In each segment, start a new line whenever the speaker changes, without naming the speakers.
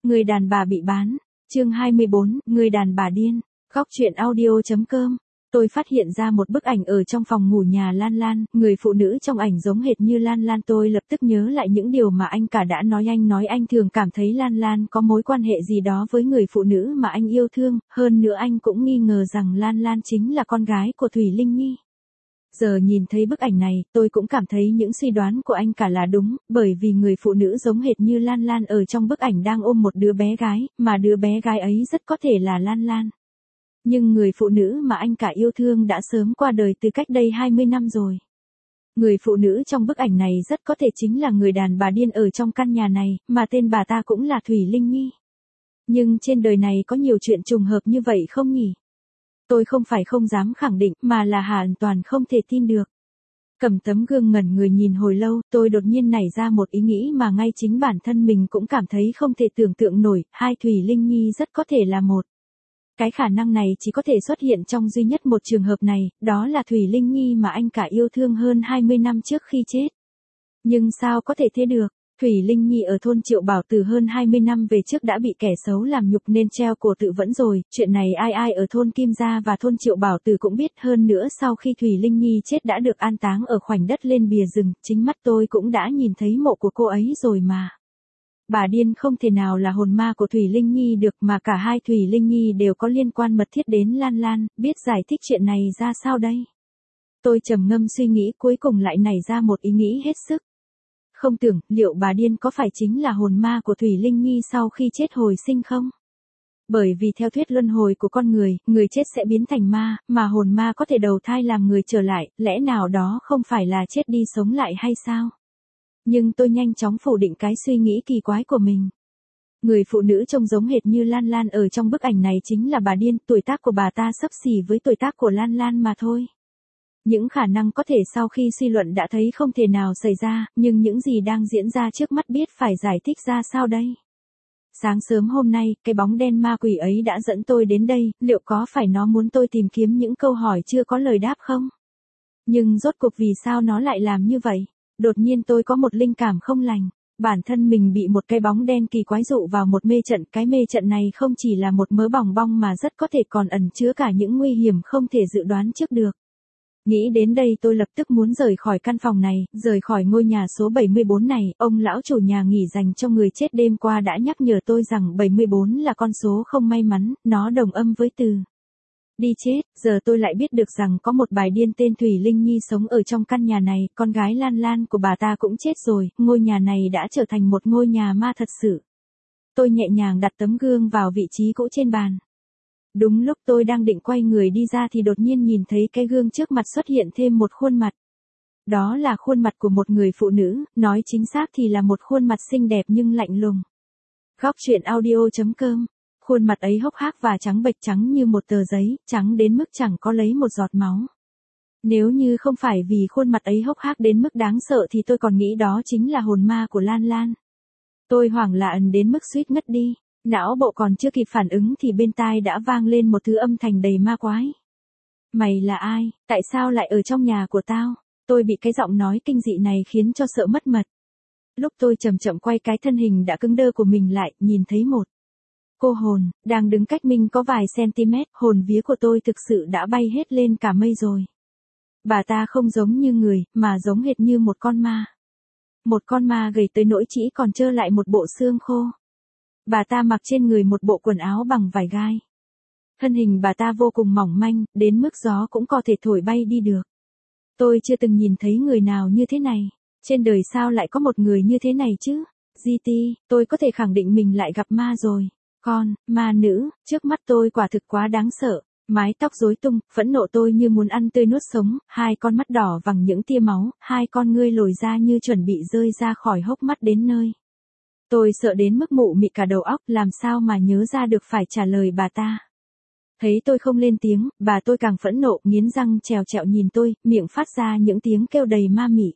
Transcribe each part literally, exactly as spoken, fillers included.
Người đàn bà bị bán. Chương hai mươi bốn, người đàn bà điên. Góc truyện audio.com. Tôi phát hiện ra một bức ảnh ở trong phòng ngủ nhà Lan Lan, người phụ nữ trong ảnh giống hệt như Lan Lan. Tôi lập tức nhớ lại những điều mà anh cả đã nói. Anh nói anh thường cảm thấy Lan Lan có mối quan hệ gì đó với người phụ nữ mà anh yêu thương, hơn nữa anh cũng nghi ngờ rằng Lan Lan chính là con gái của Thủy Linh Nhi. Giờ nhìn thấy bức ảnh này, tôi cũng cảm thấy những suy đoán của anh cả là đúng, bởi vì người phụ nữ giống hệt như Lan Lan ở trong bức ảnh đang ôm một đứa bé gái, mà đứa bé gái ấy rất có thể là Lan Lan. Nhưng người phụ nữ mà anh cả yêu thương đã sớm qua đời từ cách đây hai mươi năm rồi. Người phụ nữ trong bức ảnh này rất có thể chính là người đàn bà điên ở trong căn nhà này, mà tên bà ta cũng là Thủy Linh Nhi. Nhưng trên đời này có nhiều chuyện trùng hợp như vậy không nhỉ? Tôi không phải không dám khẳng định, mà là hoàn toàn không thể tin được. Cầm tấm gương ngẩn người nhìn hồi lâu, tôi đột nhiên nảy ra một ý nghĩ mà ngay chính bản thân mình cũng cảm thấy không thể tưởng tượng nổi, hai Thủy Linh Nhi rất có thể là một. Cái khả năng này chỉ có thể xuất hiện trong duy nhất một trường hợp này, đó là Thủy Linh Nhi mà anh cả yêu thương hơn hai mươi năm trước khi chết. Nhưng sao có thể thế được? Thủy Linh Nhi ở thôn Triệu Bảo từ hơn hai mươi năm về trước đã bị kẻ xấu làm nhục nên treo cổ tự vẫn rồi, chuyện này ai ai ở thôn Kim Gia và thôn Triệu Bảo từ cũng biết. Hơn nữa sau khi Thủy Linh Nhi chết đã được an táng ở khoảnh đất lên bìa rừng, chính mắt tôi cũng đã nhìn thấy mộ của cô ấy rồi mà. Bà điên không thể nào là hồn ma của Thủy Linh Nhi được, mà cả hai Thủy Linh Nhi đều có liên quan mật thiết đến Lan Lan, biết giải thích chuyện này ra sao đây? Tôi trầm ngâm suy nghĩ, cuối cùng lại nảy ra một ý nghĩ hết sức. Không tưởng, liệu bà điên có phải chính là hồn ma của Thủy Linh Nhi sau khi chết hồi sinh không? Bởi vì theo thuyết luân hồi của con người, người chết sẽ biến thành ma, mà hồn ma có thể đầu thai làm người trở lại, lẽ nào đó không phải là chết đi sống lại hay sao? Nhưng tôi nhanh chóng phủ định cái suy nghĩ kỳ quái của mình. Người phụ nữ trông giống hệt như Lan Lan ở trong bức ảnh này chính là bà điên, tuổi tác của bà ta xấp xỉ với tuổi tác của Lan Lan mà thôi. Những khả năng có thể sau khi suy luận đã thấy không thể nào xảy ra, nhưng những gì đang diễn ra trước mắt biết phải giải thích ra sao đây? Sáng sớm hôm nay, cái bóng đen ma quỷ ấy đã dẫn tôi đến đây, liệu có phải nó muốn tôi tìm kiếm những câu hỏi chưa có lời đáp không? Nhưng rốt cuộc vì sao nó lại làm như vậy? Đột nhiên tôi có một linh cảm không lành. Bản thân mình bị một cái bóng đen kỳ quái dụ vào một mê trận. Cái mê trận này không chỉ là một mớ bòng bong mà rất có thể còn ẩn chứa cả những nguy hiểm không thể dự đoán trước được. Nghĩ đến đây tôi lập tức muốn rời khỏi căn phòng này, rời khỏi ngôi nhà số bảy mươi bốn này. Ông lão chủ nhà nghỉ dành cho người chết đêm qua đã nhắc nhở tôi rằng bảy mươi bốn là con số không may mắn, nó đồng âm với từ đi chết. Giờ tôi lại biết được rằng có một bà điên tên Thủy Linh Nhi sống ở trong căn nhà này, con gái Lan Lan của bà ta cũng chết rồi, ngôi nhà này đã trở thành một ngôi nhà ma thật sự. Tôi nhẹ nhàng đặt tấm gương vào vị trí cũ trên bàn. Đúng lúc tôi đang định quay người đi ra thì đột nhiên nhìn thấy cái gương trước mặt xuất hiện thêm một khuôn mặt. Đó là khuôn mặt của một người phụ nữ, nói chính xác thì là một khuôn mặt xinh đẹp nhưng lạnh lùng. Góc truyện audio.com. Khuôn mặt ấy hốc hác và trắng bệch, trắng như một tờ giấy, trắng đến mức chẳng có lấy một giọt máu. Nếu như không phải vì khuôn mặt ấy hốc hác đến mức đáng sợ thì tôi còn nghĩ đó chính là hồn ma của Lan Lan. Tôi hoảng loạn đến mức suýt ngất đi, não bộ còn chưa kịp phản ứng thì bên tai đã vang lên một thứ âm thanh đầy ma quái. Mày là ai, tại sao lại ở trong nhà của tao? Tôi bị cái giọng nói kinh dị này khiến cho sợ mất mật. Lúc tôi chậm chậm quay cái thân hình đã cứng đơ của mình lại, nhìn thấy một cô hồn, đang đứng cách mình có vài cm, hồn vía của tôi thực sự đã bay hết lên cả mây rồi. Bà ta không giống như người, mà giống hệt như một con ma. Một con ma gầy tới nỗi chỉ còn trơ lại một bộ xương khô. Bà ta mặc trên người một bộ quần áo bằng vải gai. Thân hình bà ta vô cùng mỏng manh, đến mức gió cũng có thể thổi bay đi được. Tôi chưa từng nhìn thấy người nào như thế này. Trên đời sao lại có một người như thế này chứ? giê tê, tôi có thể khẳng định mình lại gặp ma rồi. Con, ma nữ, trước mắt tôi quả thực quá đáng sợ. Mái tóc rối tung, phẫn nộ tôi như muốn ăn tươi nuốt sống, hai con mắt đỏ vằng những tia máu, hai con ngươi lồi ra như chuẩn bị rơi ra khỏi hốc mắt đến nơi. Tôi sợ đến mức mụ mị cả đầu óc, làm sao mà nhớ ra được phải trả lời bà ta. Thấy tôi không lên tiếng, bà tôi càng phẫn nộ, nghiến răng trèo trẹo nhìn tôi, miệng phát ra những tiếng kêu đầy ma mị.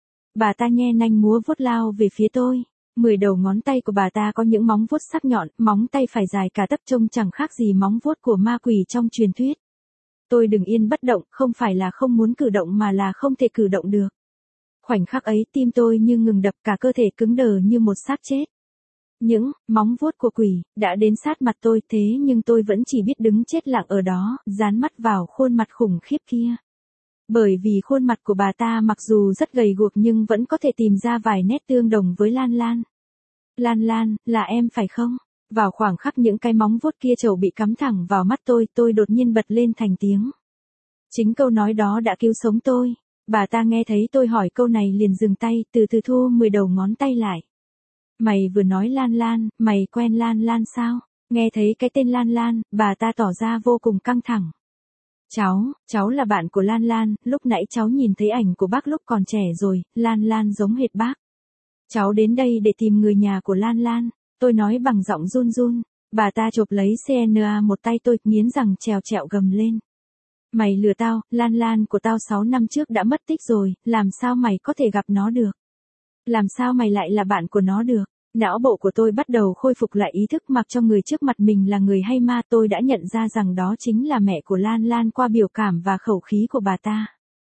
Bà ta nhe nanh múa vuốt lao về phía tôi. Mười đầu ngón tay của bà ta có những móng vuốt sắc nhọn, móng tay phải dài cả tấc trông chẳng khác gì móng vuốt của ma quỷ trong truyền thuyết. Tôi đứng yên bất động, không phải là không muốn cử động mà là không thể cử động được. Khoảnh khắc ấy tim tôi như ngừng đập, cả cơ thể cứng đờ như một xác chết. Những móng vuốt của quỷ đã đến sát mặt tôi, thế nhưng tôi vẫn chỉ biết đứng chết lặng ở đó, dán mắt vào khuôn mặt khủng khiếp kia. Bởi vì khuôn mặt của bà ta mặc dù rất gầy guộc nhưng vẫn có thể tìm ra vài nét tương đồng với Lan Lan. Lan Lan, là em phải không? Vào khoảng khắc những cái móng vuốt kia trầu bị cắm thẳng vào mắt tôi, tôi đột nhiên bật lên thành tiếng. Chính câu nói đó đã cứu sống tôi. Bà ta nghe thấy tôi hỏi câu này liền dừng tay, từ từ thu mười đầu ngón tay lại. Mày vừa nói Lan Lan, mày quen Lan Lan sao? Nghe thấy cái tên Lan Lan, bà ta tỏ ra vô cùng căng thẳng. Cháu, cháu là bạn của Lan Lan, lúc nãy cháu nhìn thấy ảnh của bác lúc còn trẻ rồi, Lan Lan giống hệt bác. Cháu đến đây để tìm người nhà của Lan Lan, tôi nói bằng giọng run run. Bà ta chộp lấy xê en a một tay tôi, nghiến răng trèo trẹo gầm lên. Mày lừa tao, Lan Lan của tao sáu năm trước đã mất tích rồi, làm sao mày có thể gặp nó được? Làm sao mày lại là bạn của nó được? Não bộ của tôi bắt đầu khôi phục lại ý thức, mặc cho người trước mặt mình là người hay ma. Tôi đã nhận ra rằng đó chính là mẹ của Lan Lan qua biểu cảm và khẩu khí của bà ta.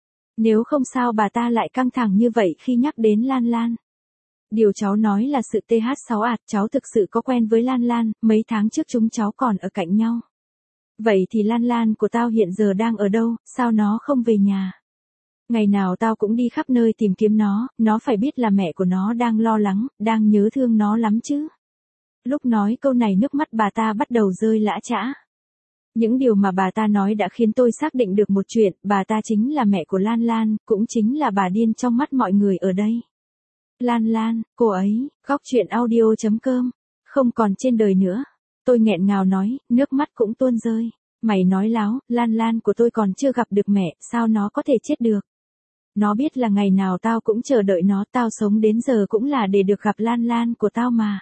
Nếu không sao bà ta lại căng thẳng như vậy khi nhắc đến Lan Lan. Điều cháu nói là sự tê hát sáu ạt, cháu thực sự có quen với Lan Lan, mấy tháng trước chúng cháu còn ở cạnh nhau. Vậy thì Lan Lan của tao hiện giờ đang ở đâu, sao nó không về nhà? Ngày nào tao cũng đi khắp nơi tìm kiếm nó, nó phải biết là mẹ của nó đang lo lắng, đang nhớ thương nó lắm chứ. Lúc nói câu này nước mắt bà ta bắt đầu rơi lã chã. Những điều mà bà ta nói đã khiến tôi xác định được một chuyện, bà ta chính là mẹ của Lan Lan, cũng chính là bà điên trong mắt mọi người ở đây. Lan Lan, cô ấy, góc truyện audio chấm com, không còn trên đời nữa. Tôi nghẹn ngào nói, nước mắt cũng tuôn rơi. Mày nói láo, Lan Lan của tôi còn chưa gặp được mẹ, sao nó có thể chết được? Nó biết là ngày nào tao cũng chờ đợi nó, tao sống đến giờ cũng là để được gặp Lan Lan của tao mà.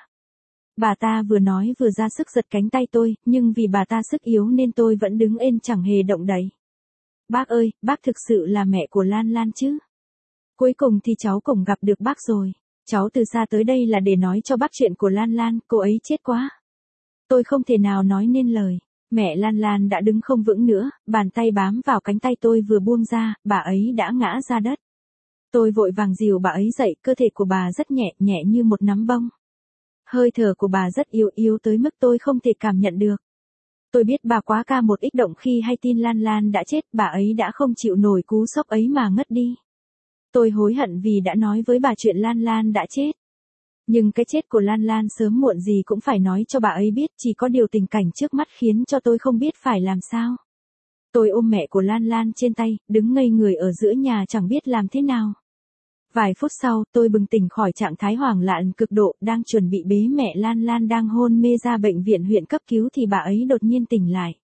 Bà ta vừa nói vừa ra sức giật cánh tay tôi, nhưng vì bà ta sức yếu nên tôi vẫn đứng ên chẳng hề động đậy. Bác ơi, bác thực sự là mẹ của Lan Lan chứ? Cuối cùng thì cháu cũng gặp được bác rồi. Cháu từ xa tới đây là để nói cho bác chuyện của Lan Lan, cô ấy chết quá. Tôi không thể nào nói nên lời. Mẹ Lan Lan đã đứng không vững nữa, bàn tay bám vào cánh tay tôi vừa buông ra, bà ấy đã ngã ra đất. Tôi vội vàng dìu bà ấy dậy, cơ thể của bà rất nhẹ, nhẹ như một nắm bông. Hơi thở của bà rất yếu yếu tới mức tôi không thể cảm nhận được. Tôi biết bà quá ca một ít động khi hay tin Lan Lan đã chết, bà ấy đã không chịu nổi cú sốc ấy mà ngất đi. Tôi hối hận vì đã nói với bà chuyện Lan Lan đã chết. Nhưng cái chết của Lan Lan sớm muộn gì cũng phải nói cho bà ấy biết, chỉ có điều tình cảnh trước mắt khiến cho tôi không biết phải làm sao. Tôi ôm mẹ của Lan Lan trên tay, đứng ngây người ở giữa nhà chẳng biết làm thế nào. Vài phút sau, tôi bừng tỉnh khỏi trạng thái hoảng loạn cực độ, đang chuẩn bị bế mẹ Lan Lan đang hôn mê ra bệnh viện huyện cấp cứu thì bà ấy đột nhiên tỉnh lại.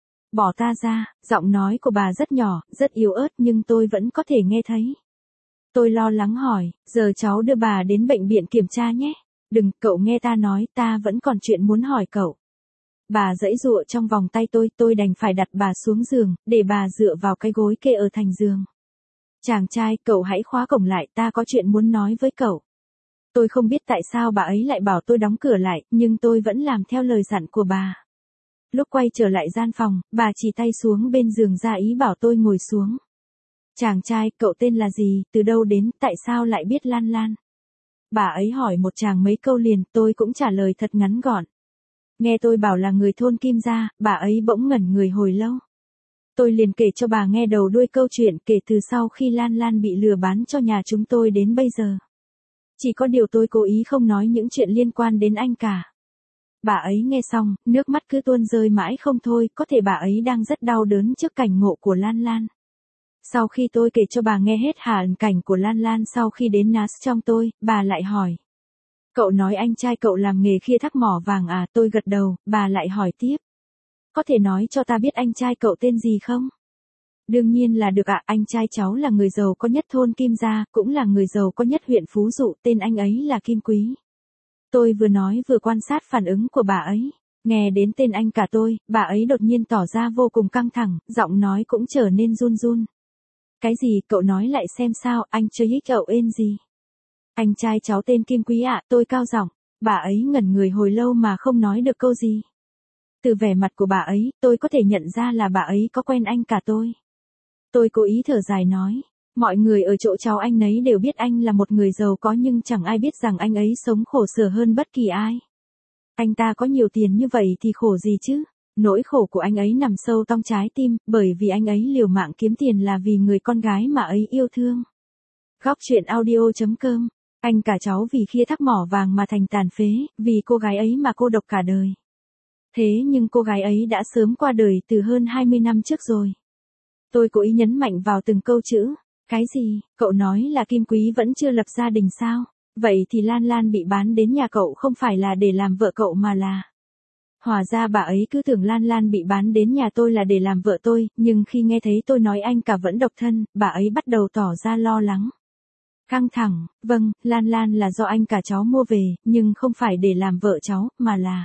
Bỏ ta ra, giọng nói của bà rất nhỏ, rất yếu ớt nhưng tôi vẫn có thể nghe thấy. Tôi lo lắng hỏi, giờ cháu đưa bà đến bệnh viện kiểm tra nhé. Đừng, cậu nghe ta nói, ta vẫn còn chuyện muốn hỏi cậu. Bà giãy giụa trong vòng tay tôi, tôi đành phải đặt bà xuống giường, để bà dựa vào cái gối kê ở thành giường. Chàng trai, cậu hãy khóa cổng lại, ta có chuyện muốn nói với cậu. Tôi không biết tại sao bà ấy lại bảo tôi đóng cửa lại, nhưng tôi vẫn làm theo lời dặn của bà. Lúc quay trở lại gian phòng, bà chỉ tay xuống bên giường ra ý bảo tôi ngồi xuống. Chàng trai, cậu tên là gì, từ đâu đến, tại sao lại biết Lan Lan? Bà ấy hỏi một chàng mấy câu liền, tôi cũng trả lời thật ngắn gọn. Nghe tôi bảo là người thôn Kim Gia, bà ấy bỗng ngẩn người hồi lâu. Tôi liền kể cho bà nghe đầu đuôi câu chuyện kể từ sau khi Lan Lan bị lừa bán cho nhà chúng tôi đến bây giờ. Chỉ có điều tôi cố ý không nói những chuyện liên quan đến anh cả. Bà ấy nghe xong, nước mắt cứ tuôn rơi mãi không thôi, có thể bà ấy đang rất đau đớn trước cảnh ngộ của Lan Lan. Sau khi tôi kể cho bà nghe hết hoàn cảnh của Lan Lan sau khi đến Nas trong tôi, bà lại hỏi. Cậu nói anh trai cậu làm nghề khai thác mỏ vàng à? Tôi gật đầu, bà lại hỏi tiếp. Có thể nói cho ta biết anh trai cậu tên gì không? Đương nhiên là được ạ, anh trai cháu là người giàu có nhất thôn Kim Gia, cũng là người giàu có nhất huyện Phú Dụ, tên anh ấy là Kim Quý. Tôi vừa nói vừa quan sát phản ứng của bà ấy. Nghe đến tên anh cả tôi, bà ấy đột nhiên tỏ ra vô cùng căng thẳng, giọng nói cũng trở nên run run. Cái gì, cậu nói lại xem sao, anh chơi hích cậu ên gì? Anh trai cháu tên Kim Quý ạ, tôi cao giọng. Bà ấy ngẩn người hồi lâu mà không nói được câu gì. Từ vẻ mặt của bà ấy, tôi có thể nhận ra là bà ấy có quen anh cả tôi. Tôi cố ý thở dài nói. Mọi người ở chỗ cháu anh nấy đều biết anh là một người giàu có nhưng chẳng ai biết rằng anh ấy sống khổ sở hơn bất kỳ ai. Anh ta có nhiều tiền như vậy thì khổ gì chứ? Nỗi khổ của anh ấy nằm sâu trong trái tim, bởi vì anh ấy liều mạng kiếm tiền là vì người con gái mà ấy yêu thương. Góc truyện audio.com. Anh cả cháu vì kia thác mỏ vàng mà thành tàn phế, vì cô gái ấy mà cô độc cả đời. Thế nhưng cô gái ấy đã sớm qua đời từ hơn hai mươi năm trước rồi. Tôi cố ý nhấn mạnh vào từng câu chữ. Cái gì, cậu nói là Kim Quý vẫn chưa lập gia đình sao? Vậy thì Lan Lan bị bán đến nhà cậu không phải là để làm vợ cậu mà là... Hóa ra bà ấy cứ tưởng Lan Lan bị bán đến nhà tôi là để làm vợ tôi, nhưng khi nghe thấy tôi nói anh cả vẫn độc thân, bà ấy bắt đầu tỏ ra lo lắng. Căng thẳng, vâng, Lan Lan là do anh cả cháu mua về, nhưng không phải để làm vợ cháu, mà là...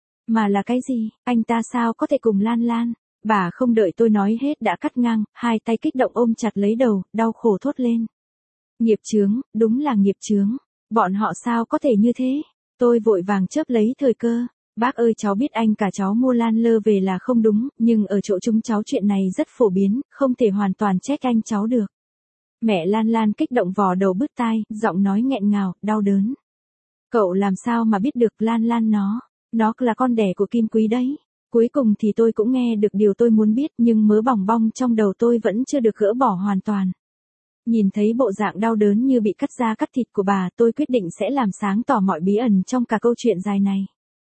Mà là cái gì, anh ta sao có thể cùng Lan Lan? Bà không đợi tôi nói hết đã cắt ngang, hai tay kích động ôm chặt lấy đầu, đau khổ thốt lên. Nghiệp chướng, đúng là nghiệp chướng. Bọn họ sao có thể như thế? Tôi vội vàng chớp lấy thời cơ. Bác ơi, cháu biết anh cả cháu mua Lan Lơ về là không đúng, nhưng ở chỗ chúng cháu chuyện này rất phổ biến, không thể hoàn toàn trách anh cháu được. Mẹ Lan Lan kích động vò đầu bứt tai, giọng nói nghẹn ngào, đau đớn. Cậu làm sao mà biết được Lan Lan nó, nó là con đẻ của Kim Quý đấy. Cuối cùng thì tôi cũng nghe được điều tôi muốn biết, nhưng mớ bòng bong trong đầu tôi vẫn chưa được gỡ bỏ hoàn toàn. Nhìn thấy bộ dạng đau đớn như bị cắt da cắt thịt của bà, tôi quyết định sẽ làm sáng tỏ mọi bí ẩn trong cả câu chuyện dài này.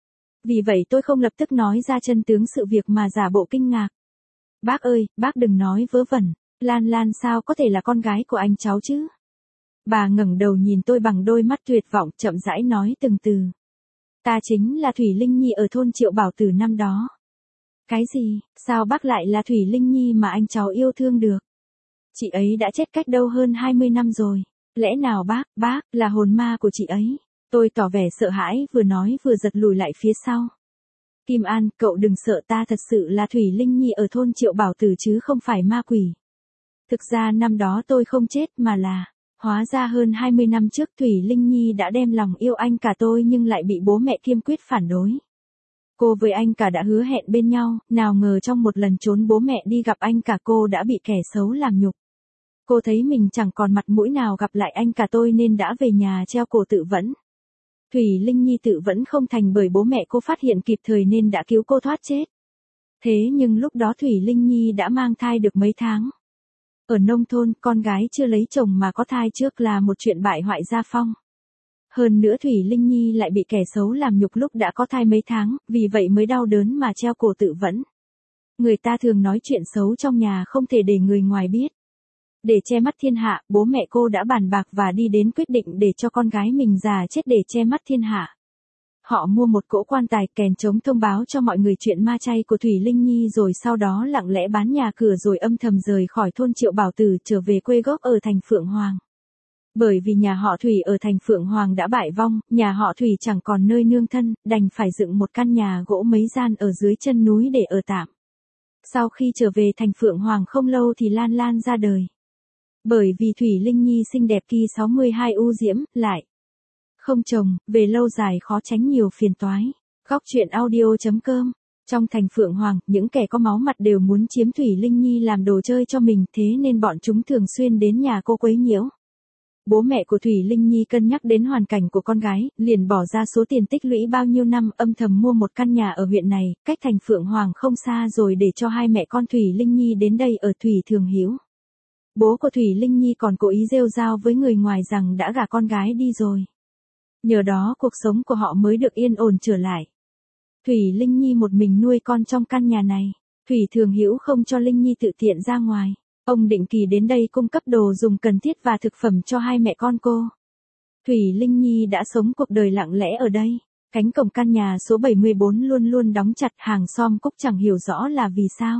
Vì vậy tôi không lập tức nói ra chân tướng sự việc mà giả bộ kinh ngạc. Bác ơi, bác đừng nói vớ vẩn, Lan Lan sao có thể là con gái của anh cháu chứ? Bà ngẩng đầu nhìn tôi bằng đôi mắt tuyệt vọng, chậm rãi nói từng từ. Ta chính là Thủy Linh Nhi ở thôn Triệu Bảo Tử năm đó. Cái gì, sao bác lại là Thủy Linh Nhi mà anh cháu yêu thương được? Chị ấy đã chết cách đâu hơn hai mươi năm rồi. Lẽ nào bác, bác, là hồn ma của chị ấy? Tôi tỏ vẻ sợ hãi, vừa nói vừa giật lùi lại phía sau. Kim An, cậu đừng sợ, ta thật sự là Thủy Linh Nhi ở thôn Triệu Bảo Tử chứ không phải ma quỷ. Thực ra năm đó tôi không chết mà là... Hóa ra hơn hai mươi năm trước Thủy Linh Nhi đã đem lòng yêu anh cả tôi nhưng lại bị bố mẹ kiên quyết phản đối. Cô với anh cả đã hứa hẹn bên nhau, nào ngờ trong một lần trốn bố mẹ đi gặp anh cả cô đã bị kẻ xấu làm nhục. Cô thấy mình chẳng còn mặt mũi nào gặp lại anh cả tôi nên đã về nhà treo cổ tự vẫn. Thủy Linh Nhi tự vẫn không thành bởi bố mẹ cô phát hiện kịp thời nên đã cứu cô thoát chết. Thế nhưng lúc đó Thủy Linh Nhi đã mang thai được mấy tháng. Ở nông thôn, con gái chưa lấy chồng mà có thai trước là một chuyện bại hoại gia phong. Hơn nữa Thủy Linh Nhi lại bị kẻ xấu làm nhục lúc đã có thai mấy tháng, vì vậy mới đau đớn mà treo cổ tự vẫn. Người ta thường nói chuyện xấu trong nhà không thể để người ngoài biết. Để che mắt thiên hạ, bố mẹ cô đã bàn bạc và đi đến quyết định để cho con gái mình già chết để che mắt thiên hạ. Họ mua một cỗ quan tài kèn trống thông báo cho mọi người chuyện ma chay của Thủy Linh Nhi rồi sau đó lặng lẽ bán nhà cửa rồi âm thầm rời khỏi thôn Triệu Bảo Tử trở về quê gốc ở thành Phượng Hoàng. Bởi vì nhà họ Thủy ở thành Phượng Hoàng đã bại vong, nhà họ Thủy chẳng còn nơi nương thân, đành phải dựng một căn nhà gỗ mấy gian ở dưới chân núi để ở tạm. Sau khi trở về thành Phượng Hoàng không lâu thì Lan Lan ra đời. Bởi vì Thủy Linh Nhi xinh đẹp kỳ sáu mươi hai u diễm, lại không chồng, về lâu dài khó tránh nhiều phiền toái. Góc truyện audio.com. Trong thành Phượng Hoàng, những kẻ có máu mặt đều muốn chiếm Thủy Linh Nhi làm đồ chơi cho mình, thế nên bọn chúng thường xuyên đến nhà cô quấy nhiễu. Bố mẹ của Thủy Linh Nhi cân nhắc đến hoàn cảnh của con gái, liền bỏ ra số tiền tích lũy bao nhiêu năm âm thầm mua một căn nhà ở huyện này, cách thành Phượng Hoàng không xa rồi để cho hai mẹ con Thủy Linh Nhi đến đây ở Thủy Thường Hiếu. Bố của Thủy Linh Nhi còn cố ý rêu rao với người ngoài rằng đã gả con gái đi rồi. Nhờ đó cuộc sống của họ mới được yên ổn trở lại. Thủy Linh Nhi một mình nuôi con trong căn nhà này. Thủy Thường Hữu không cho Linh Nhi tự tiện ra ngoài. Ông định kỳ đến đây cung cấp đồ dùng cần thiết và thực phẩm cho hai mẹ con cô. Thủy Linh Nhi đã sống cuộc đời lặng lẽ ở đây. Cánh cổng căn nhà số bảy mươi bốn luôn luôn đóng chặt, hàng xóm Cúc chẳng hiểu rõ là vì sao.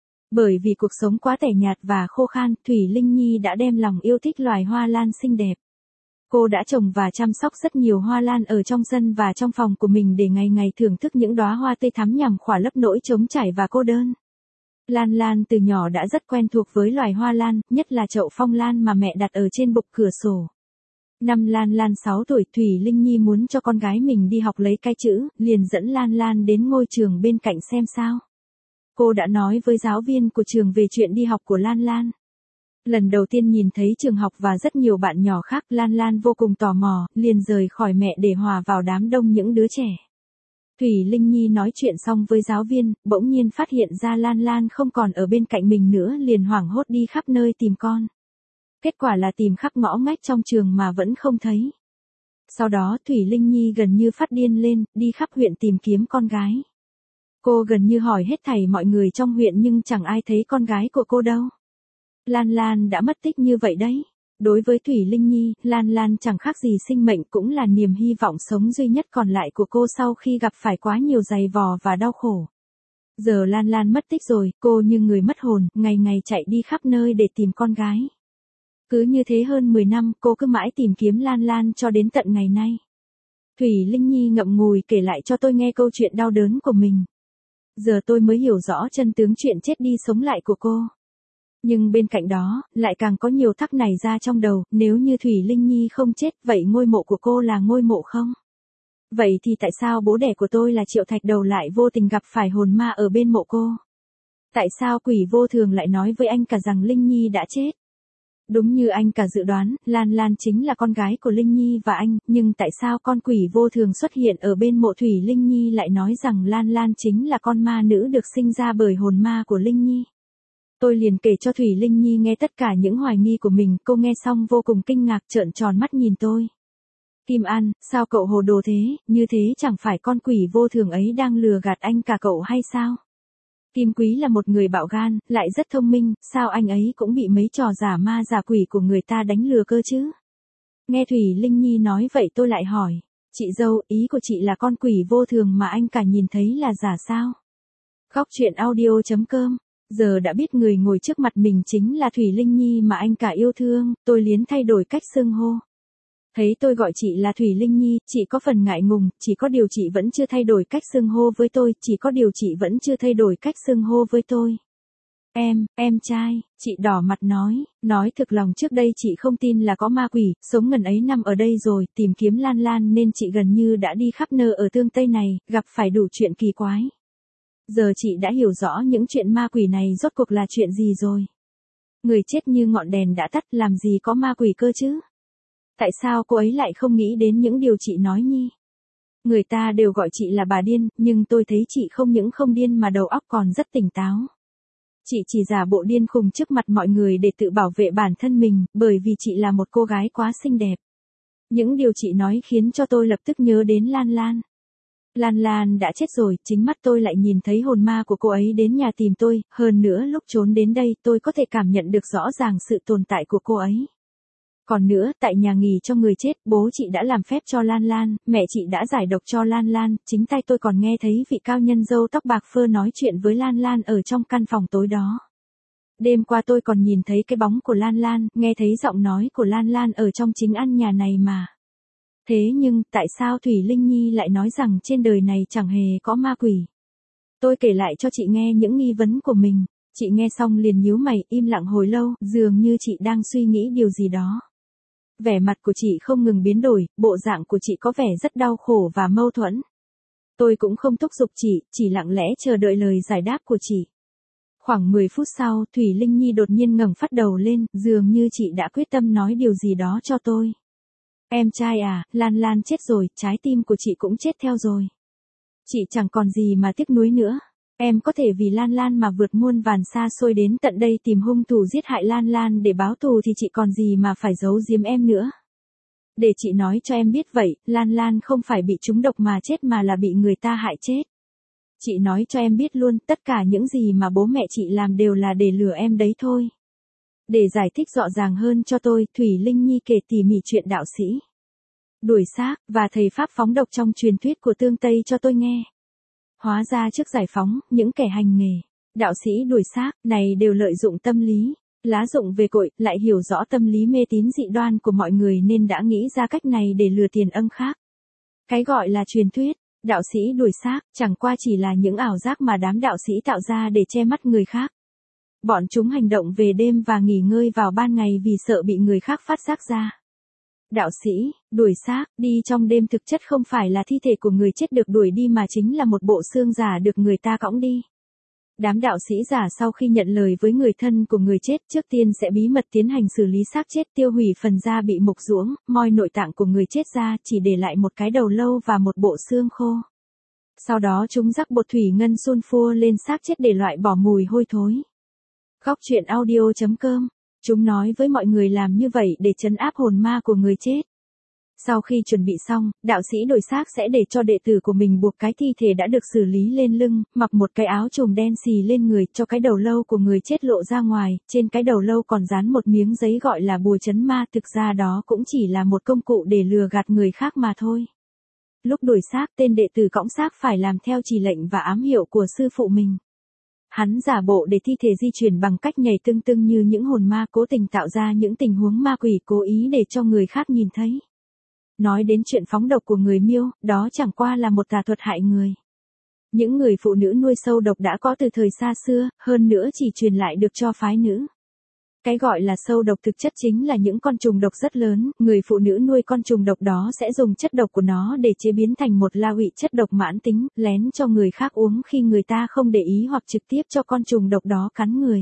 Bởi vì cuộc sống quá tẻ nhạt và khô khan, Thủy Linh Nhi đã đem lòng yêu thích loài hoa lan xinh đẹp. Cô đã trồng và chăm sóc rất nhiều hoa lan ở trong sân và trong phòng của mình để ngày ngày thưởng thức những đóa hoa tươi thắm nhằm khỏa lấp nỗi trống trải và cô đơn. Lan Lan từ nhỏ đã rất quen thuộc với loài hoa lan, nhất là chậu phong lan mà mẹ đặt ở trên bục cửa sổ. Năm Lan Lan sáu tuổi, Thủy Linh Nhi muốn cho con gái mình đi học lấy cái chữ, liền dẫn Lan Lan đến ngôi trường bên cạnh xem sao. Cô đã nói với giáo viên của trường về chuyện đi học của Lan Lan. Lần đầu tiên nhìn thấy trường học và rất nhiều bạn nhỏ khác, Lan Lan vô cùng tò mò, liền rời khỏi mẹ để hòa vào đám đông những đứa trẻ. Thủy Linh Nhi nói chuyện xong với giáo viên, bỗng nhiên phát hiện ra Lan Lan không còn ở bên cạnh mình nữa, liền hoảng hốt đi khắp nơi tìm con. Kết quả là tìm khắp ngõ ngách trong trường mà vẫn không thấy. Sau đó Thủy Linh Nhi gần như phát điên lên, đi khắp huyện tìm kiếm con gái. Cô gần như hỏi hết thảy mọi người trong huyện nhưng chẳng ai thấy con gái của cô đâu. Lan Lan đã mất tích như vậy đấy. Đối với Thủy Linh Nhi, Lan Lan chẳng khác gì sinh mệnh, cũng là niềm hy vọng sống duy nhất còn lại của cô sau khi gặp phải quá nhiều dày vò và đau khổ. Giờ Lan Lan mất tích rồi, cô như người mất hồn, ngày ngày chạy đi khắp nơi để tìm con gái. Cứ như thế hơn mười năm, cô cứ mãi tìm kiếm Lan Lan cho đến tận ngày nay. Thủy Linh Nhi ngậm ngùi kể lại cho tôi nghe câu chuyện đau đớn của mình. Giờ tôi mới hiểu rõ chân tướng chuyện chết đi sống lại của cô. Nhưng bên cạnh đó, lại càng có nhiều thắc nảy ra trong đầu, nếu như Thủy Linh Nhi không chết, vậy ngôi mộ của cô là ngôi mộ không? Vậy thì tại sao bố đẻ của tôi là Triệu Thạch Đầu lại vô tình gặp phải hồn ma ở bên mộ cô? Tại sao quỷ vô thường lại nói với anh cả rằng Linh Nhi đã chết? Đúng như anh cả dự đoán, Lan Lan chính là con gái của Linh Nhi và anh, nhưng tại sao con quỷ vô thường xuất hiện ở bên mộ Thủy Linh Nhi lại nói rằng Lan Lan chính là con ma nữ được sinh ra bởi hồn ma của Linh Nhi? Tôi liền kể cho Thủy Linh Nhi nghe tất cả những hoài nghi của mình, cô nghe xong vô cùng kinh ngạc trợn tròn mắt nhìn tôi. Kim An, sao cậu hồ đồ thế, như thế chẳng phải con quỷ vô thường ấy đang lừa gạt anh cả cậu hay sao? Kim Quý là một người bạo gan, lại rất thông minh, sao anh ấy cũng bị mấy trò giả ma giả quỷ của người ta đánh lừa cơ chứ? Nghe Thủy Linh Nhi nói vậy tôi lại hỏi, chị dâu, ý của chị là con quỷ vô thường mà anh cả nhìn thấy là giả sao? Góc truyện audio chấm com. Giờ đã biết người ngồi trước mặt mình chính là Thủy Linh Nhi mà anh cả yêu thương, tôi liền thay đổi cách xưng hô. Thấy tôi gọi chị là Thủy Linh Nhi, chị có phần ngại ngùng, chỉ có điều chị vẫn chưa thay đổi cách xưng hô với tôi, chỉ có điều chị vẫn chưa thay đổi cách xưng hô với tôi. Em, em trai, chị đỏ mặt nói, nói thực lòng trước đây chị không tin là có ma quỷ, sống ngần ấy năm ở đây rồi, tìm kiếm Lan Lan nên chị gần như đã đi khắp nơi ở Tương Tây này, gặp phải đủ chuyện kỳ quái. Giờ chị đã hiểu rõ những chuyện ma quỷ này rốt cuộc là chuyện gì rồi. Người chết như ngọn đèn đã tắt, làm gì có ma quỷ cơ chứ? Tại sao cô ấy lại không nghĩ đến những điều chị nói Nhi? Người ta đều gọi chị là bà điên, nhưng tôi thấy chị không những không điên mà đầu óc còn rất tỉnh táo. Chị chỉ giả bộ điên khùng trước mặt mọi người để tự bảo vệ bản thân mình, bởi vì chị là một cô gái quá xinh đẹp. Những điều chị nói khiến cho tôi lập tức nhớ đến Lan Lan. Lan Lan đã chết rồi, chính mắt tôi lại nhìn thấy hồn ma của cô ấy đến nhà tìm tôi, hơn nữa lúc trốn đến đây tôi có thể cảm nhận được rõ ràng sự tồn tại của cô ấy. Còn nữa, tại nhà nghỉ cho người chết, bố chị đã làm phép cho Lan Lan, mẹ chị đã giải độc cho Lan Lan, chính tay tôi còn nghe thấy vị cao nhân râu tóc bạc phơ nói chuyện với Lan Lan ở trong căn phòng tối đó. Đêm qua tôi còn nhìn thấy cái bóng của Lan Lan, nghe thấy giọng nói của Lan Lan ở trong chính ăn nhà này mà. Thế nhưng, tại sao Thủy Linh Nhi lại nói rằng trên đời này chẳng hề có ma quỷ? Tôi kể lại cho chị nghe những nghi vấn của mình, chị nghe xong liền nhíu mày, im lặng hồi lâu, dường như chị đang suy nghĩ điều gì đó. Vẻ mặt của chị không ngừng biến đổi, bộ dạng của chị có vẻ rất đau khổ và mâu thuẫn. Tôi cũng không thúc giục chị, chỉ lặng lẽ chờ đợi lời giải đáp của chị. Khoảng mười phút sau, Thủy Linh Nhi đột nhiên ngẩng phát đầu lên, dường như chị đã quyết tâm nói điều gì đó cho tôi. Em trai à, Lan Lan chết rồi, trái tim của chị cũng chết theo rồi. Chị chẳng còn gì mà tiếc nuối nữa. Em có thể vì Lan Lan mà vượt muôn vàn xa xôi đến tận đây tìm hung thủ giết hại Lan Lan để báo thù thì chị còn gì mà phải giấu giếm em nữa. Để chị nói cho em biết vậy, Lan Lan không phải bị trúng độc mà chết mà là bị người ta hại chết. Chị nói cho em biết luôn, tất cả những gì mà bố mẹ chị làm đều là để lừa em đấy thôi. Để giải thích rõ ràng hơn cho tôi, Thủy Linh Nhi kể tỉ mỉ chuyện đạo sĩ đuổi xác và thầy pháp phóng độc trong truyền thuyết của Tương Tây cho tôi nghe. Hóa ra trước giải phóng, những kẻ hành nghề đạo sĩ đuổi xác này đều lợi dụng tâm lý lá dụng về cội, lại hiểu rõ tâm lý mê tín dị đoan của mọi người nên đã nghĩ ra cách này để lừa tiền âm khác. Cái gọi là truyền thuyết đạo sĩ đuổi xác chẳng qua chỉ là những ảo giác mà đám đạo sĩ tạo ra để che mắt người khác. Bọn chúng hành động về đêm và nghỉ ngơi vào ban ngày vì sợ bị người khác phát giác ra. Đạo sĩ, đuổi xác, đi trong đêm thực chất không phải là thi thể của người chết được đuổi đi mà chính là một bộ xương giả được người ta cõng đi. Đám đạo sĩ giả sau khi nhận lời với người thân của người chết trước tiên sẽ bí mật tiến hành xử lý xác chết, tiêu hủy phần da bị mục ruỗng, moi nội tạng của người chết ra, chỉ để lại một cái đầu lâu và một bộ xương khô. Sau đó chúng rắc bột thủy ngân sunfua lên xác chết để loại bỏ mùi hôi thối. Góc truyện audio chấm com. Chúng nói với mọi người làm như vậy để trấn áp hồn ma của người chết. Sau khi chuẩn bị xong, đạo sĩ đổi xác sẽ để cho đệ tử của mình buộc cái thi thể đã được xử lý lên lưng, mặc một cái áo trùm đen xì lên người cho cái đầu lâu của người chết lộ ra ngoài, trên cái đầu lâu còn dán một miếng giấy gọi là bùa trấn ma, thực ra đó cũng chỉ là một công cụ để lừa gạt người khác mà thôi. Lúc đổi xác, tên đệ tử cõng xác phải làm theo chỉ lệnh và ám hiệu của sư phụ mình. Hắn giả bộ để thi thể di chuyển bằng cách nhảy tưng tưng như những hồn ma, cố tình tạo ra những tình huống ma quỷ, cố ý để cho người khác nhìn thấy. Nói đến chuyện phóng độc của người Miêu, đó chẳng qua là một tà thuật hại người. Những người phụ nữ nuôi sâu độc đã có từ thời xa xưa, hơn nữa chỉ truyền lại được cho phái nữ. Cái gọi là sâu độc thực chất chính là những con trùng độc rất lớn, người phụ nữ nuôi con trùng độc đó sẽ dùng chất độc của nó để chế biến thành một la hụy chất độc mãn tính, lén cho người khác uống khi người ta không để ý hoặc trực tiếp cho con trùng độc đó cắn người.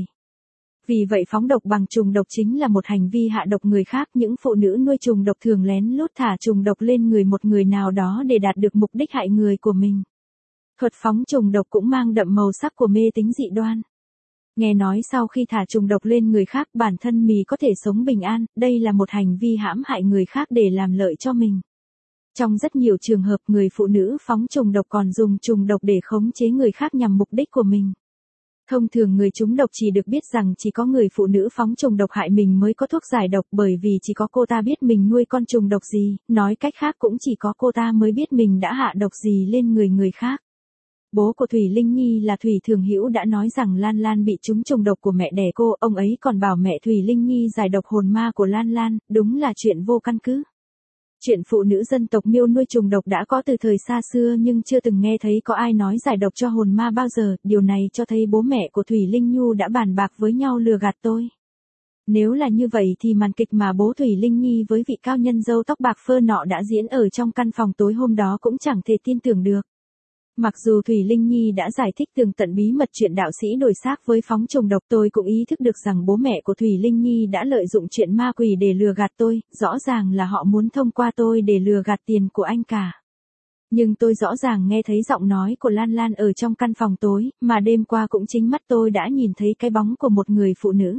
Vì vậy phóng độc bằng trùng độc chính là một hành vi hạ độc người khác, những phụ nữ nuôi trùng độc thường lén lút thả trùng độc lên người một người nào đó để đạt được mục đích hại người của mình. Thuật phóng trùng độc cũng mang đậm màu sắc của mê tín dị đoan. Nghe nói sau khi thả trùng độc lên người khác bản thân mì có thể sống bình an, đây là một hành vi hãm hại người khác để làm lợi cho mình. Trong rất nhiều trường hợp người phụ nữ phóng trùng độc còn dùng trùng độc để khống chế người khác nhằm mục đích của mình. Thông thường người trúng độc chỉ được biết rằng chỉ có người phụ nữ phóng trùng độc hại mình mới có thuốc giải độc, bởi vì chỉ có cô ta biết mình nuôi con trùng độc gì, nói cách khác cũng chỉ có cô ta mới biết mình đã hạ độc gì lên người người khác. Bố của Thủy Linh Nhi là Thủy Thường Hữu đã nói rằng Lan Lan bị trúng trùng độc của mẹ đẻ cô, ông ấy còn bảo mẹ Thủy Linh Nhi giải độc hồn ma của Lan Lan, đúng là chuyện vô căn cứ. Chuyện phụ nữ dân tộc Miêu nuôi trùng độc đã có từ thời xa xưa nhưng chưa từng nghe thấy có ai nói giải độc cho hồn ma bao giờ, điều này cho thấy bố mẹ của Thủy Linh Nhu đã bàn bạc với nhau lừa gạt tôi. Nếu là như vậy thì màn kịch mà bố Thủy Linh Nhi với vị cao nhân râu tóc bạc phơ nọ đã diễn ở trong căn phòng tối hôm đó cũng chẳng thể tin tưởng được. Mặc dù Thủy Linh Nhi đã giải thích tường tận bí mật chuyện đạo sĩ đổi xác với phóng trùng độc, tôi cũng ý thức được rằng bố mẹ của Thủy Linh Nhi đã lợi dụng chuyện ma quỷ để lừa gạt tôi, rõ ràng là họ muốn thông qua tôi để lừa gạt tiền của anh cả. Nhưng tôi rõ ràng nghe thấy giọng nói của Lan Lan ở trong căn phòng tối, mà đêm qua cũng chính mắt tôi đã nhìn thấy cái bóng của một người phụ nữ.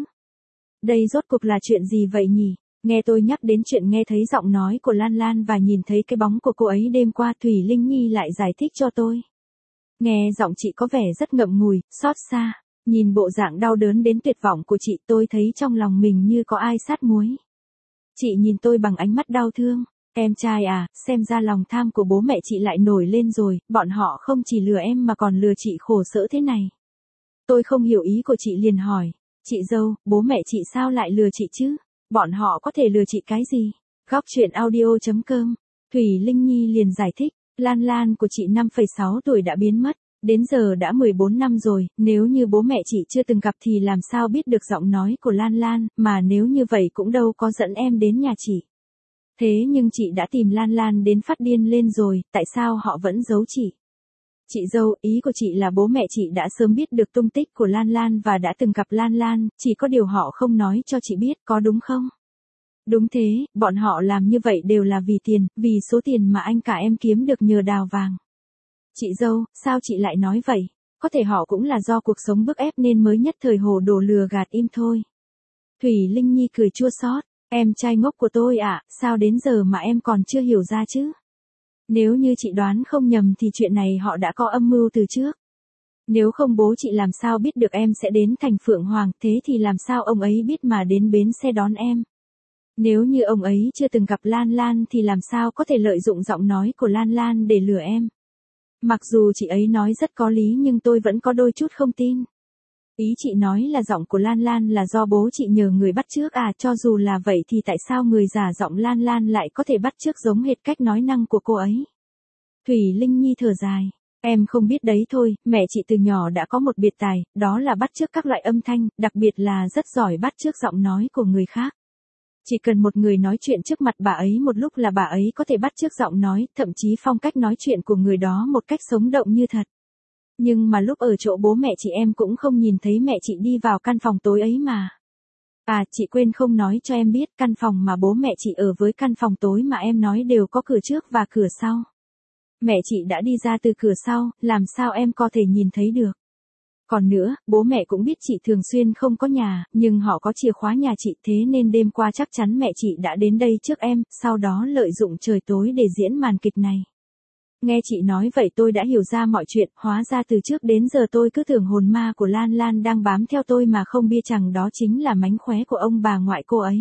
Đây rốt cuộc là chuyện gì vậy nhỉ? Nghe tôi nhắc đến chuyện nghe thấy giọng nói của Lan Lan và nhìn thấy cái bóng của cô ấy đêm qua, Thủy Linh Nhi lại giải thích cho tôi. Nghe giọng chị có vẻ rất ngậm ngùi, xót xa. Nhìn bộ dạng đau đớn đến tuyệt vọng của chị, tôi thấy trong lòng mình như có ai sát muối. Chị nhìn tôi bằng ánh mắt đau thương. Em trai à, xem ra lòng tham của bố mẹ chị lại nổi lên rồi, bọn họ không chỉ lừa em mà còn lừa chị khổ sở thế này. Tôi không hiểu ý của chị liền hỏi. Chị dâu, bố mẹ chị sao lại lừa chị chứ? Bọn họ có thể lừa chị cái gì? Góc truyện audio chấm com. Thủy Linh Nhi liền giải thích. Lan Lan của chị năm phẩy sáu tuổi đã biến mất, đến giờ đã mười bốn năm rồi, nếu như bố mẹ chị chưa từng gặp thì làm sao biết được giọng nói của Lan Lan, mà nếu như vậy cũng đâu có dẫn em đến nhà chị. Thế nhưng chị đã tìm Lan Lan đến phát điên lên rồi, tại sao họ vẫn giấu chị? Chị dâu, ý của chị là bố mẹ chị đã sớm biết được tung tích của Lan Lan và đã từng gặp Lan Lan, chỉ có điều họ không nói cho chị biết, có đúng không? Đúng thế, bọn họ làm như vậy đều là vì tiền, vì số tiền mà anh cả em kiếm được nhờ đào vàng. Chị dâu, sao chị lại nói vậy? Có thể họ cũng là do cuộc sống bức ép nên mới nhất thời hồ đồ lừa gạt im thôi. Thủy Linh Nhi cười chua xót. Em trai ngốc của tôi ạ, à, sao đến giờ mà em còn chưa hiểu ra chứ? Nếu như chị đoán không nhầm thì chuyện này họ đã có âm mưu từ trước. Nếu không bố chị làm sao biết được em sẽ đến thành Phượng Hoàng, thế thì làm sao ông ấy biết mà đến bến xe đón em? Nếu như ông ấy chưa từng gặp Lan Lan thì làm sao có thể lợi dụng giọng nói của Lan Lan để lừa em? Mặc dù chị ấy nói rất có lý nhưng tôi vẫn có đôi chút không tin. Ý chị nói là giọng của Lan Lan là do bố chị nhờ người bắt chước à? Cho dù là vậy thì tại sao người giả giọng Lan Lan lại có thể bắt chước giống hệt cách nói năng của cô ấy? Thủy Linh Nhi thở dài. Em không biết đấy thôi, mẹ chị từ nhỏ đã có một biệt tài, đó là bắt chước các loại âm thanh, đặc biệt là rất giỏi bắt chước giọng nói của người khác. Chỉ cần một người nói chuyện trước mặt bà ấy một lúc là bà ấy có thể bắt chước giọng nói, thậm chí phong cách nói chuyện của người đó một cách sống động như thật. Nhưng mà lúc ở chỗ bố mẹ chị em cũng không nhìn thấy mẹ chị đi vào căn phòng tối ấy mà. À, chị quên không nói cho em biết, căn phòng mà bố mẹ chị ở với căn phòng tối mà em nói đều có cửa trước và cửa sau. Mẹ chị đã đi ra từ cửa sau, làm sao em có thể nhìn thấy được. Còn nữa, bố mẹ cũng biết chị thường xuyên không có nhà, nhưng họ có chìa khóa nhà chị, thế nên đêm qua chắc chắn mẹ chị đã đến đây trước em, sau đó lợi dụng trời tối để diễn màn kịch này. Nghe chị nói vậy tôi đã hiểu ra mọi chuyện, hóa ra từ trước đến giờ tôi cứ tưởng hồn ma của Lan Lan đang bám theo tôi mà không biết rằng đó chính là mánh khóe của ông bà ngoại cô ấy.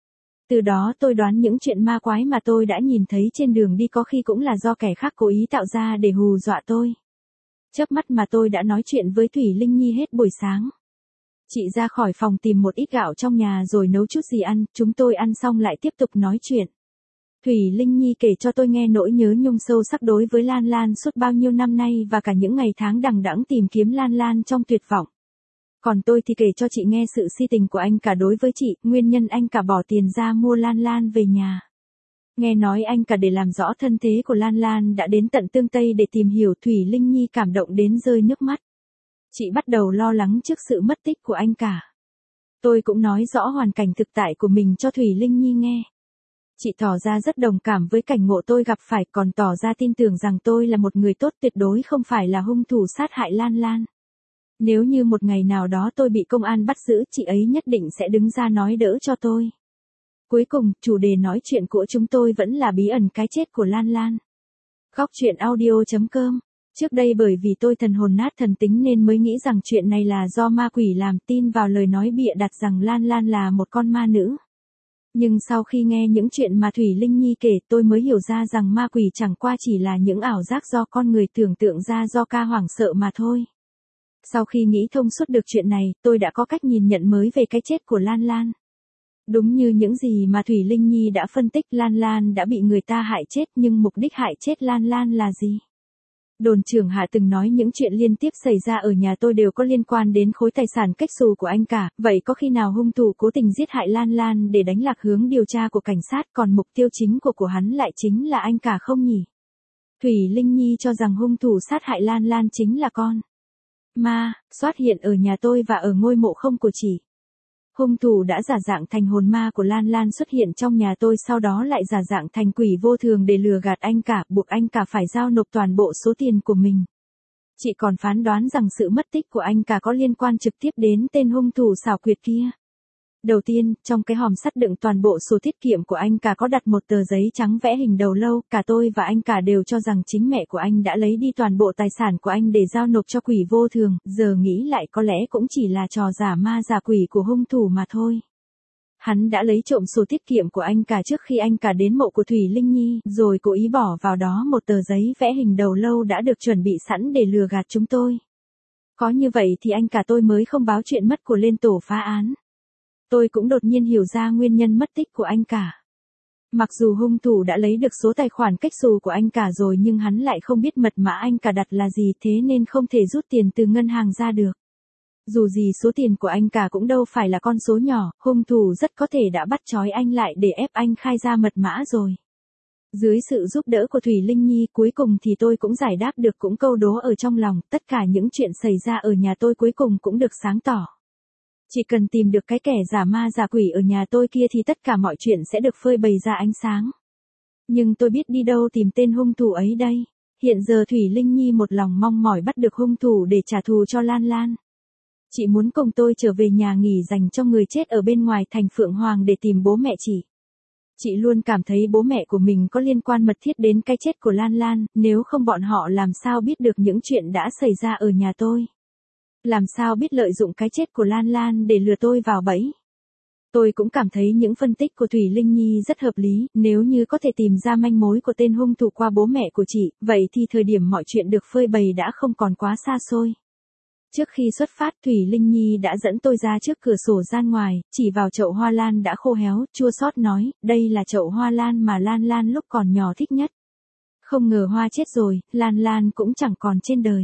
Từ đó tôi đoán những chuyện ma quái mà tôi đã nhìn thấy trên đường đi có khi cũng là do kẻ khác cố ý tạo ra để hù dọa tôi. Chớp mắt mà tôi đã nói chuyện với Thủy Linh Nhi hết buổi sáng. Chị ra khỏi phòng tìm một ít gạo trong nhà rồi nấu chút gì ăn, chúng tôi ăn xong lại tiếp tục nói chuyện. Thủy Linh Nhi kể cho tôi nghe nỗi nhớ nhung sâu sắc đối với Lan Lan suốt bao nhiêu năm nay và cả những ngày tháng đằng đẵng tìm kiếm Lan Lan trong tuyệt vọng. Còn tôi thì kể cho chị nghe sự si tình của anh cả đối với chị, nguyên nhân anh cả bỏ tiền ra mua Lan Lan về nhà. Nghe nói anh cả để làm rõ thân thế của Lan Lan đã đến tận Tương Tây để tìm hiểu. Thủy Linh Nhi cảm động đến rơi nước mắt. Chị bắt đầu lo lắng trước sự mất tích của anh cả. Tôi cũng nói rõ hoàn cảnh thực tại của mình cho Thủy Linh Nhi nghe. Chị tỏ ra rất đồng cảm với cảnh ngộ tôi gặp phải, còn tỏ ra tin tưởng rằng tôi là một người tốt, tuyệt đối không phải là hung thủ sát hại Lan Lan. Nếu như một ngày nào đó tôi bị công an bắt giữ, chị ấy nhất định sẽ đứng ra nói đỡ cho tôi. Cuối cùng, chủ đề nói chuyện của chúng tôi vẫn là bí ẩn cái chết của Lan Lan. Góc truyện audio chấm com. Trước đây bởi vì tôi thần hồn nát thần tính nên mới nghĩ rằng chuyện này là do ma quỷ làm, tin vào lời nói bịa đặt rằng Lan Lan là một con ma nữ. Nhưng sau khi nghe những chuyện mà Thủy Linh Nhi kể, tôi mới hiểu ra rằng ma quỷ chẳng qua chỉ là những ảo giác do con người tưởng tượng ra do ca hoảng sợ mà thôi. Sau khi nghĩ thông suốt được chuyện này, tôi đã có cách nhìn nhận mới về cái chết của Lan Lan. Đúng như những gì mà Thủy Linh Nhi đã phân tích, Lan Lan đã bị người ta hại chết, nhưng mục đích hại chết Lan Lan là gì? Đồn trưởng Hạ từng nói những chuyện liên tiếp xảy ra ở nhà tôi đều có liên quan đến khối tài sản cách xù của anh cả, vậy có khi nào hung thủ cố tình giết hại Lan Lan để đánh lạc hướng điều tra của cảnh sát, còn mục tiêu chính của của hắn lại chính là anh cả không nhỉ? Thủy Linh Nhi cho rằng hung thủ sát hại Lan Lan chính là con ma xuất hiện ở nhà tôi và ở ngôi mộ không của chị. Hung thủ đã giả dạng thành hồn ma của Lan Lan xuất hiện trong nhà tôi, sau đó lại giả dạng thành quỷ vô thường để lừa gạt anh cả, buộc anh cả phải giao nộp toàn bộ số tiền của mình. Chị còn phán đoán rằng sự mất tích của anh cả có liên quan trực tiếp đến tên hung thủ xảo quyệt kia. Đầu tiên, trong cái hòm sắt đựng toàn bộ sổ tiết kiệm của anh cả có đặt một tờ giấy trắng vẽ hình đầu lâu, cả tôi và anh cả đều cho rằng chính mẹ của anh đã lấy đi toàn bộ tài sản của anh để giao nộp cho quỷ vô thường, giờ nghĩ lại có lẽ cũng chỉ là trò giả ma giả quỷ của hung thủ mà thôi. Hắn đã lấy trộm sổ tiết kiệm của anh cả trước khi anh cả đến mộ của Thủy Linh Nhi, rồi cố ý bỏ vào đó một tờ giấy vẽ hình đầu lâu đã được chuẩn bị sẵn để lừa gạt chúng tôi. Có như vậy thì anh cả tôi mới không báo chuyện mất của lên tổ phá án. Tôi cũng đột nhiên hiểu ra nguyên nhân mất tích của anh cả. Mặc dù hung thủ đã lấy được số tài khoản cách xù của anh cả rồi, nhưng hắn lại không biết mật mã anh cả đặt là gì, thế nên không thể rút tiền từ ngân hàng ra được. Dù gì số tiền của anh cả cũng đâu phải là con số nhỏ, hung thủ rất có thể đã bắt trói anh lại để ép anh khai ra mật mã rồi. Dưới sự giúp đỡ của Thủy Linh Nhi, cuối cùng thì tôi cũng giải đáp được cũng câu đố ở trong lòng, tất cả những chuyện xảy ra ở nhà tôi cuối cùng cũng được sáng tỏ. Chỉ cần tìm được cái kẻ giả ma giả quỷ ở nhà tôi kia thì tất cả mọi chuyện sẽ được phơi bày ra ánh sáng. Nhưng tôi biết đi đâu tìm tên hung thủ ấy đây. Hiện giờ Thủy Linh Nhi một lòng mong mỏi bắt được hung thủ để trả thù cho Lan Lan. Chị muốn cùng tôi trở về nhà nghỉ dành cho người chết ở bên ngoài thành Phượng Hoàng để tìm bố mẹ chị. Chị luôn cảm thấy bố mẹ của mình có liên quan mật thiết đến cái chết của Lan Lan, nếu không bọn họ làm sao biết được những chuyện đã xảy ra ở nhà tôi. Làm sao biết lợi dụng cái chết của Lan Lan để lừa tôi vào bẫy. Tôi cũng cảm thấy những phân tích của Thủy Linh Nhi rất hợp lý, nếu như có thể tìm ra manh mối của tên hung thủ qua bố mẹ của chị, vậy thì thời điểm mọi chuyện được phơi bày đã không còn quá xa xôi. Trước khi xuất phát, Thủy Linh Nhi đã dẫn tôi ra trước cửa sổ gian ngoài, chỉ vào chậu hoa lan đã khô héo, chua xót nói, đây là chậu hoa lan mà Lan Lan lúc còn nhỏ thích nhất. Không ngờ hoa chết rồi, Lan Lan cũng chẳng còn trên đời.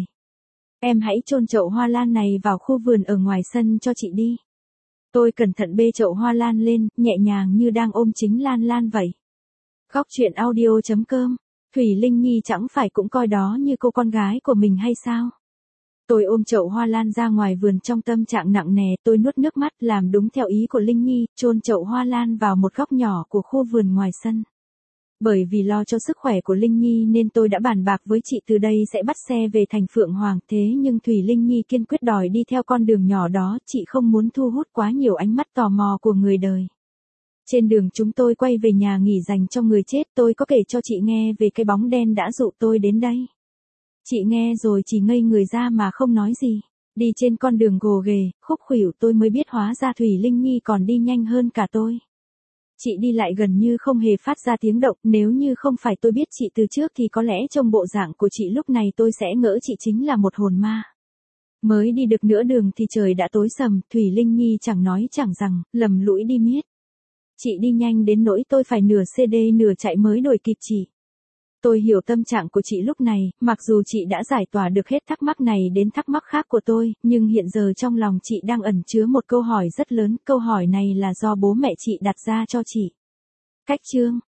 Em hãy chôn chậu hoa lan này vào khu vườn ở ngoài sân cho chị đi. Tôi cẩn thận bê chậu hoa lan lên, nhẹ nhàng như đang ôm chính Lan Lan vậy. Góc truyện audio chấm com. Thủy Linh Nhi chẳng phải cũng coi đó như cô con gái của mình hay sao? Tôi ôm chậu hoa lan ra ngoài vườn trong tâm trạng nặng nề, tôi nuốt nước mắt làm đúng theo ý của Linh Nhi, chôn chậu hoa lan vào một góc nhỏ của khu vườn ngoài sân. Bởi vì lo cho sức khỏe của Linh Nhi nên tôi đã bàn bạc với chị từ đây sẽ bắt xe về thành Phượng Hoàng, thế nhưng Thủy Linh Nhi kiên quyết đòi đi theo con đường nhỏ đó, chị không muốn thu hút quá nhiều ánh mắt tò mò của người đời. Trên đường chúng tôi quay về nhà nghỉ dành cho người chết, tôi có kể cho chị nghe về cái bóng đen đã dụ tôi đến đây. Chị nghe rồi chỉ ngây người ra mà không nói gì. Đi trên con đường gồ ghề, khúc khuỷu tôi mới biết hóa ra Thủy Linh Nhi còn đi nhanh hơn cả tôi. Chị đi lại gần như không hề phát ra tiếng động, nếu như không phải tôi biết chị từ trước thì có lẽ trong bộ dạng của chị lúc này tôi sẽ ngỡ chị chính là một hồn ma. Mới đi được nửa đường thì trời đã tối sầm, Thủy Linh Nhi chẳng nói chẳng rằng, lầm lũi đi miết. Chị đi nhanh đến nỗi tôi phải nửa xê đê nửa chạy mới đuổi kịp chị. Tôi hiểu tâm trạng của chị lúc này, mặc dù chị đã giải tỏa được hết thắc mắc này đến thắc mắc khác của tôi, nhưng hiện giờ trong lòng chị đang ẩn chứa một câu hỏi rất lớn, câu hỏi này là do bố mẹ chị đặt ra cho chị. Cách chương